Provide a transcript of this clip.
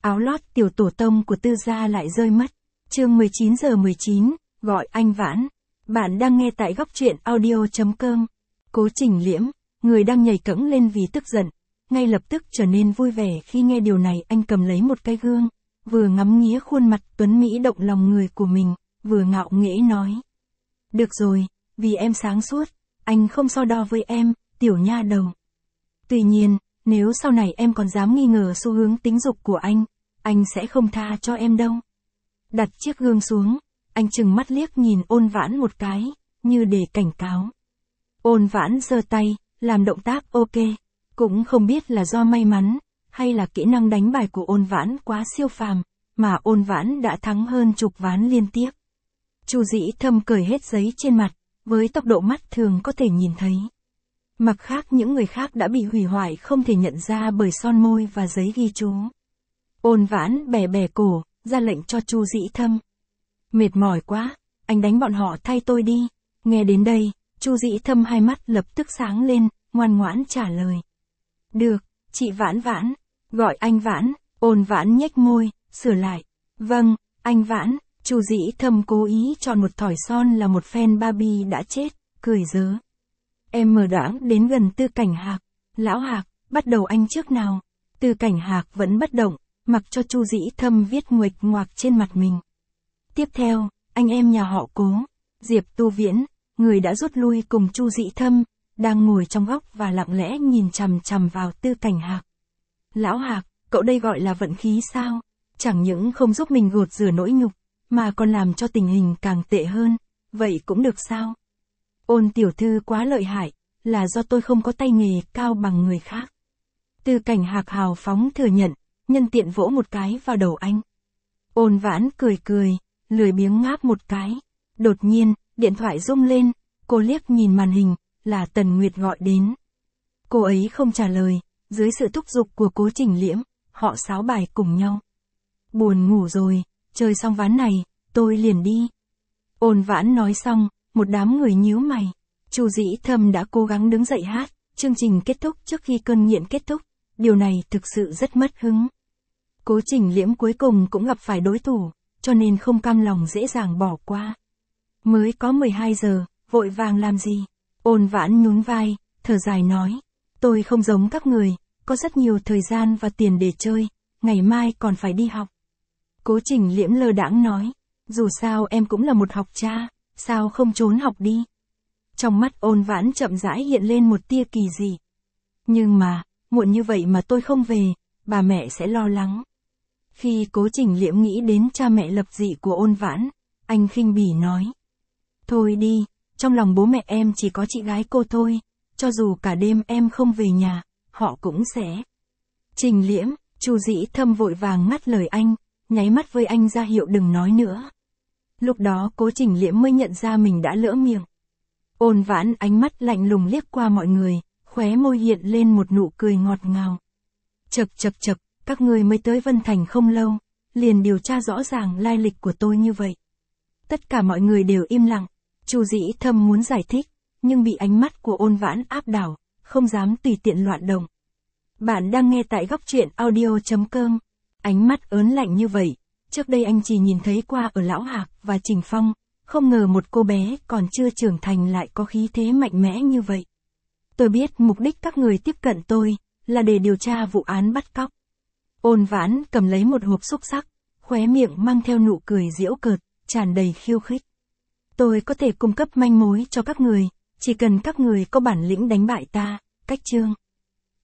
Áo lót tiểu tổ tông của Tư gia lại rơi mất. Chương 19:19, gọi anh Vãn. Bạn đang nghe tại góc truyện audio.com. Cố Trình Liễm, người đang nhảy cẫng lên vì tức giận, ngay lập tức trở nên vui vẻ khi nghe điều này. Anh cầm lấy một cái gương, vừa ngắm nghía khuôn mặt tuấn mỹ động lòng người của mình, vừa ngạo nghễ nói. Được rồi, vì em sáng suốt, anh không so đo với em, tiểu nha đầu. Tuy nhiên, nếu sau này em còn dám nghi ngờ xu hướng tính dục của anh sẽ không tha cho em đâu. Đặt chiếc gương xuống, anh trừng mắt liếc nhìn Ôn Vãn một cái, như để cảnh cáo. Ôn Vãn giơ tay, làm động tác ok. Cũng không biết là do may mắn, hay là kỹ năng đánh bài của Ôn Vãn quá siêu phàm, mà Ôn Vãn đã thắng hơn chục ván liên tiếp. Chu Dĩ Thâm cởi hết giấy trên mặt, với tốc độ mắt thường có thể nhìn thấy. Mặt khác những người khác đã bị hủy hoại không thể nhận ra bởi son môi và giấy ghi chú. Ôn Vãn bẻ bẻ cổ, ra lệnh cho Chu Dĩ Thâm. Mệt mỏi quá, anh đánh bọn họ thay tôi đi. Nghe đến đây, Chu Dĩ Thâm hai mắt lập tức sáng lên, ngoan ngoãn trả lời. Được, chị Vãn Vãn, gọi anh Vãn. Ôn Vãn nhếch môi, sửa lại. Vâng, anh Vãn. Chu Dĩ Thâm cố ý chọn một thỏi son là một fan Barbie đã chết, cười dớ. Em mờ đãng đến gần Tư Cảnh Hạc. Lão Hạc, bắt đầu anh trước nào. Tư Cảnh Hạc vẫn bất động, mặc cho Chu Dĩ Thâm viết nguệch ngoạc trên mặt mình. Tiếp theo, anh em nhà họ Cố, Diệp Tu Viễn, người đã rút lui cùng Chu Dĩ Thâm, đang ngồi trong góc và lặng lẽ nhìn chằm chằm vào Tư Cảnh Hạc. Lão Hạc, cậu đây gọi là vận khí sao? Chẳng những không giúp mình gột rửa nỗi nhục, mà còn làm cho tình hình càng tệ hơn, vậy cũng được sao? Ôn tiểu thư quá lợi hại, là do tôi không có tay nghề cao bằng người khác. Tư Cảnh Hạc hào phóng thừa nhận, nhân tiện vỗ một cái vào đầu anh. Ôn Vãn cười cười, lười biếng ngáp một cái. Đột nhiên, điện thoại rung lên, cô liếc nhìn màn hình, là Tần Nguyệt gọi đến. Cô ấy không trả lời, dưới sự thúc giục của Cố Trình Liễm, họ sáo bài cùng nhau. Buồn ngủ rồi, chơi xong ván này, tôi liền đi. Ôn Vãn nói xong, một đám người nhíu mày. Chu Dĩ Thâm đã cố gắng đứng dậy hát, chương trình kết thúc trước khi cơn nghiện kết thúc, điều này thực sự rất mất hứng. Cố Trình Liễm cuối cùng cũng gặp phải đối thủ, cho nên không cam lòng dễ dàng bỏ qua. Mới có 12 giờ, vội vàng làm gì? Ôn Vãn nhún vai, thở dài nói. Tôi không giống các người, có rất nhiều thời gian và tiền để chơi, ngày mai còn phải đi học. Cố Trình Liễm lơ đãng nói. Dù sao em cũng là một học cha, sao không trốn học đi? Trong mắt Ôn Vãn chậm rãi hiện lên một tia kỳ dị. Nhưng mà, muộn như vậy mà tôi không về, bà mẹ sẽ lo lắng. Khi Cố Trình Liễm nghĩ đến cha mẹ lập dị của Ôn Vãn, anh khinh bỉ nói. Thôi đi, trong lòng bố mẹ em chỉ có chị gái cô thôi, cho dù cả đêm em không về nhà, họ cũng sẽ. Trình Liễm, Chu Dĩ Thâm vội vàng ngắt lời anh, nháy mắt với anh ra hiệu đừng nói nữa. Lúc đó Cố Trình Liễm mới nhận ra mình đã lỡ miệng. Ôn Vãn ánh mắt lạnh lùng liếc qua mọi người, khóe môi hiện lên một nụ cười ngọt ngào. Chậc, các người mới tới Vân Thành không lâu, liền điều tra rõ ràng lai lịch của tôi như vậy. Tất cả mọi người đều im lặng, Chu Dĩ Thâm muốn giải thích, nhưng bị ánh mắt của Ôn Vãn áp đảo, không dám tùy tiện loạn động. Bạn đang nghe tại góc truyện audio.com. Ánh mắt ớn lạnh như vậy, trước đây anh chỉ nhìn thấy qua ở Lão Hạc và Trình Phong, không ngờ một cô bé còn chưa trưởng thành lại có khí thế mạnh mẽ như vậy. Tôi biết mục đích các người tiếp cận tôi, là để điều tra vụ án bắt cóc. Ôn Vãn cầm lấy một hộp xúc xắc, khóe miệng mang theo nụ cười giễu cợt, tràn đầy khiêu khích. Tôi có thể cung cấp manh mối cho các người, chỉ cần các người có bản lĩnh đánh bại ta, cách chương.